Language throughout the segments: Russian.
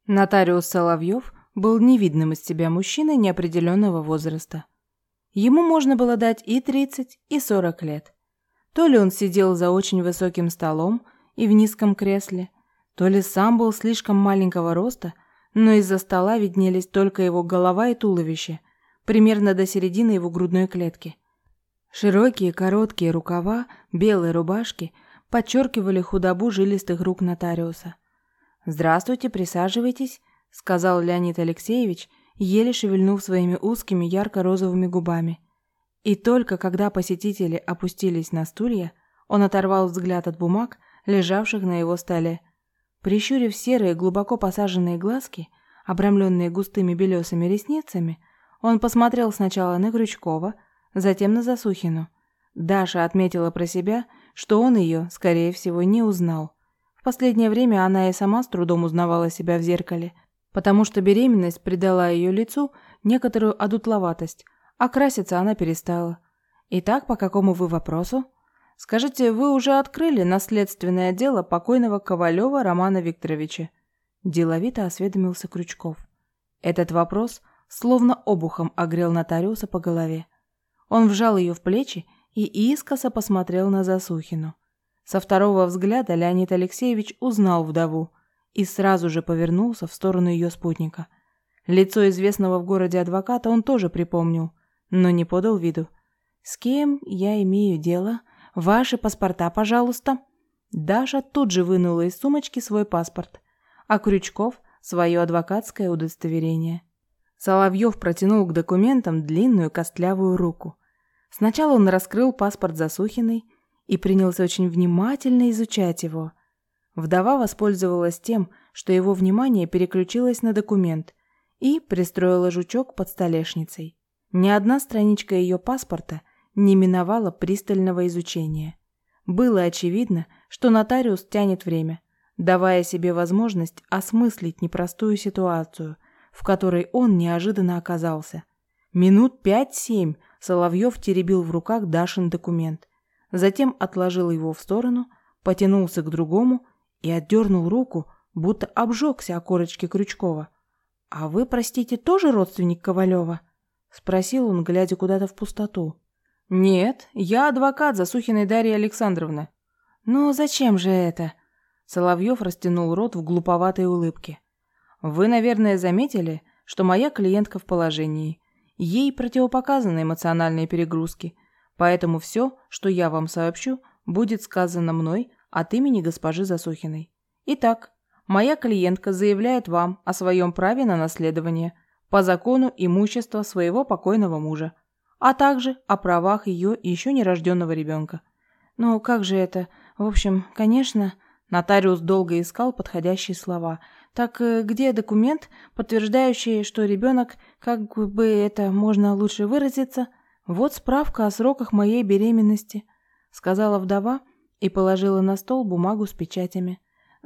Нотариус Соловьев был невидным из себя мужчиной неопределенного возраста. Ему можно было дать и 30, и 40 лет. То ли он сидел за очень высоким столом и в низком кресле, то ли сам был слишком маленького роста, но из-за стола виднелись только его голова и туловище, примерно до середины его грудной клетки. Широкие короткие рукава белой рубашки подчеркивали худобу жилистых рук нотариуса. «Здравствуйте, присаживайтесь», — сказал Леонид Алексеевич, еле шевельнув своими узкими ярко-розовыми губами. И только когда посетители опустились на стулья, он оторвал взгляд от бумаг, лежавших на его столе. Прищурив серые, глубоко посаженные глазки, обрамленные густыми белесыми ресницами, он посмотрел сначала на Крючкова, затем на Засухину. Даша отметила про себя, что он ее, скорее всего, не узнал. В последнее время она и сама с трудом узнавала себя в зеркале, потому что беременность придала ее лицу некоторую одутловатость, а краситься она перестала. Итак, по какому вы вопросу? Скажите, вы уже открыли наследственное дело покойного Ковалева Романа Викторовича? Деловито осведомился Крючков. Этот вопрос словно обухом огрел нотариуса по голове. Он вжал ее в плечи и искоса посмотрел на Засухину. Со второго взгляда Леонид Алексеевич узнал вдову и сразу же повернулся в сторону ее спутника. Лицо известного в городе адвоката он тоже припомнил, но не подал виду. «С кем я имею дело? Ваши паспорта, пожалуйста». Даша тут же вынула из сумочки свой паспорт, а Крючков – свое адвокатское удостоверение. Соловьев протянул к документам длинную костлявую руку. Сначала он раскрыл паспорт Засухиной и принялся очень внимательно изучать его. Вдова воспользовалась тем, что его внимание переключилось на документ, и пристроила жучок под столешницей. Ни одна страничка ее паспорта не миновала пристального изучения. Было очевидно, что нотариус тянет время, давая себе возможность осмыслить непростую ситуацию, в которой он неожиданно оказался. Минут 5-7 Соловьев теребил в руках Дашин документ, затем отложил его в сторону, потянулся к другому и отдернул руку, будто обжегся о корочке Крючкова. «А вы, простите, тоже родственник Ковалева?» — спросил он, глядя куда-то в пустоту. «Нет, я адвокат Засухиной Дарьи Александровны». «Ну, зачем же это?» Соловьев растянул рот в глуповатой улыбке. «Вы, наверное, заметили, что моя клиентка в положении. Ей противопоказаны эмоциональные перегрузки, поэтому все, что я вам сообщу, будет сказано мной от имени госпожи Засухиной. Итак, моя клиентка заявляет вам о своем праве на наследование по закону имущества своего покойного мужа, а также о правах ее еще нерожденного ребенка». «Ну, как же это? В общем, конечно...» Нотариус долго искал подходящие слова. «Так где документ, подтверждающий, что ребенок, как бы это можно лучше выразиться, вот справка о сроках моей беременности», — сказала вдова и положила на стол бумагу с печатями.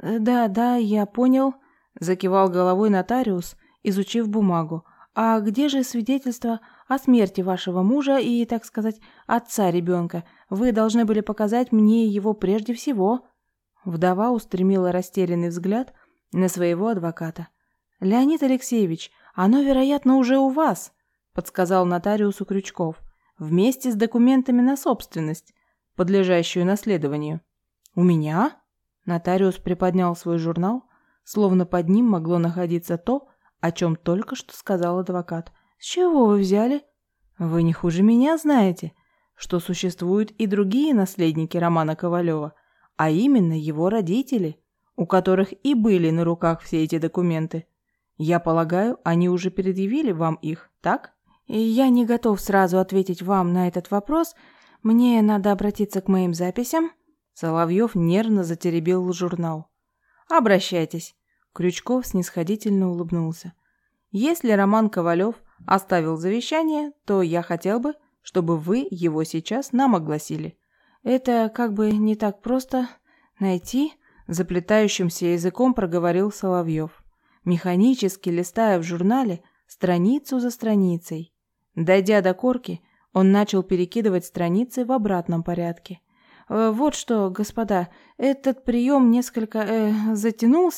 «Да, я понял», — закивал головой нотариус, изучив бумагу. «А где же свидетельство о смерти вашего мужа и, так сказать, отца ребенка? Вы должны были показать мне его прежде всего». Вдова устремила растерянный взгляд на своего адвоката. «Леонид Алексеевич, оно, вероятно, уже у вас», — подсказал нотариусу Крючков, «вместе с документами на собственность, подлежащую наследованию». «У меня?» Нотариус приподнял свой журнал, словно под ним могло находиться то, о чем только что сказал адвокат. «С чего вы взяли?» «Вы не хуже меня знаете, что существуют и другие наследники Романа Ковалева, а именно его родители, у которых и были на руках все эти документы. Я полагаю, они уже предъявили вам их, так?» «И я не готов сразу ответить вам на этот вопрос. Мне надо обратиться к моим записям». Соловьев нервно затеребил журнал. «Обращайтесь». Крючков снисходительно улыбнулся. «Если Роман Ковалев оставил завещание, то я хотел бы, чтобы вы его сейчас нам огласили». «Это как бы не так просто найти», — заплетающимся языком проговорил Соловьев, механически листая в журнале страницу за страницей. Дойдя до корки, он начал перекидывать страницы в обратном порядке. «Вот что, господа, этот прием несколько затянулся.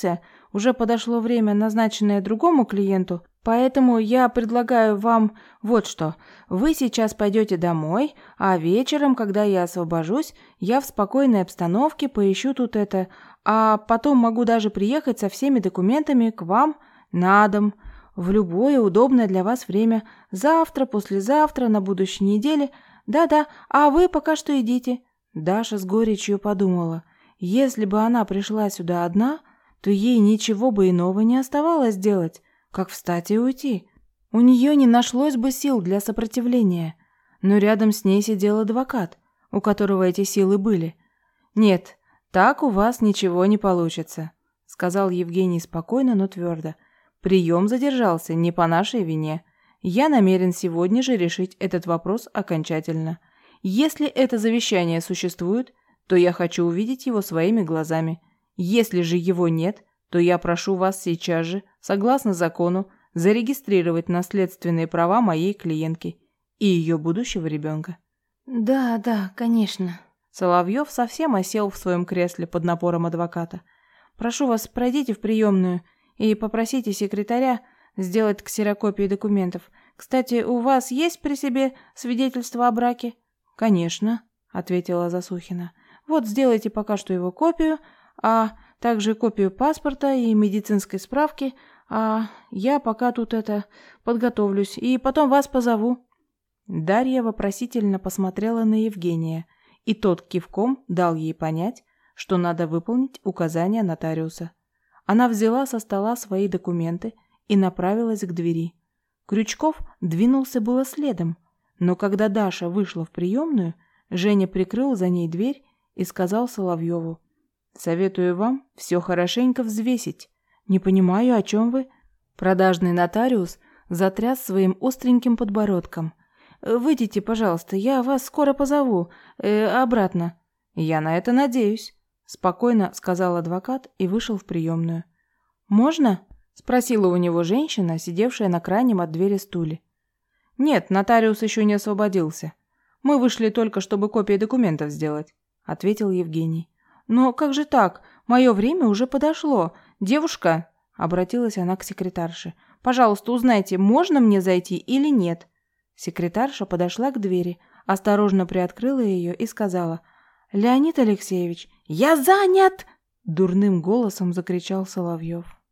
уже подошло время, назначенное другому клиенту, поэтому я предлагаю вам вот что. Вы сейчас пойдете домой, а вечером, когда я освобожусь, я в спокойной обстановке поищу тут это, а потом могу даже приехать со всеми документами к вам на дом в любое удобное для вас время. Завтра, послезавтра, на будущей неделе. Да-да, а вы пока что идите». Даша с горечью подумала, если бы она пришла сюда одна, то ей ничего бы иного не оставалось делать, как встать и уйти. У нее не нашлось бы сил для сопротивления. Но рядом с ней сидел адвокат, у которого эти силы были. «Нет, так у вас ничего не получится», — сказал Евгений спокойно, но твердо. «Прием задержался не по нашей вине. Я намерен сегодня же решить этот вопрос окончательно. Если это завещание существует, то я хочу увидеть его своими глазами. Если же его нет, то я прошу вас сейчас же, согласно закону, зарегистрировать наследственные права моей клиентки и ее будущего ребенка». «Да, да, конечно». Соловьев совсем осел в своем кресле под напором адвоката. «Прошу вас, пройдите в приемную и попросите секретаря сделать ксерокопии документов. Кстати, у вас есть при себе свидетельство о браке?» «Конечно», — ответила Засухина. «Вот сделайте пока что его копию, а также копию паспорта и медицинской справки, а я пока тут подготовлюсь и потом вас позову». Дарья вопросительно посмотрела на Евгения, и тот кивком дал ей понять, что надо выполнить указания нотариуса. Она взяла со стола свои документы и направилась к двери. Крючков двинулся было следом, но когда Даша вышла в приемную, Женя прикрыл за ней дверь и сказал Соловьеву: «Советую вам все хорошенько взвесить. Не понимаю, о чем вы?» Продажный нотариус затряс своим остреньким подбородком. «Выйдите, пожалуйста, я вас скоро позову. Обратно». «Я на это надеюсь», — спокойно сказал адвокат и вышел в приемную. «Можно?» — спросила у него женщина, сидевшая на крайнем от двери стуле. «Нет, нотариус еще не освободился. Мы вышли только, чтобы копии документов сделать», — ответил Евгений. «Но как же так? Мое время уже подошло. Девушка», — обратилась она к секретарше, — «пожалуйста, узнайте, можно мне зайти или нет». Секретарша подошла к двери, осторожно приоткрыла ее и сказала: «Леонид Алексеевич, я занят!» — дурным голосом закричал Соловьев.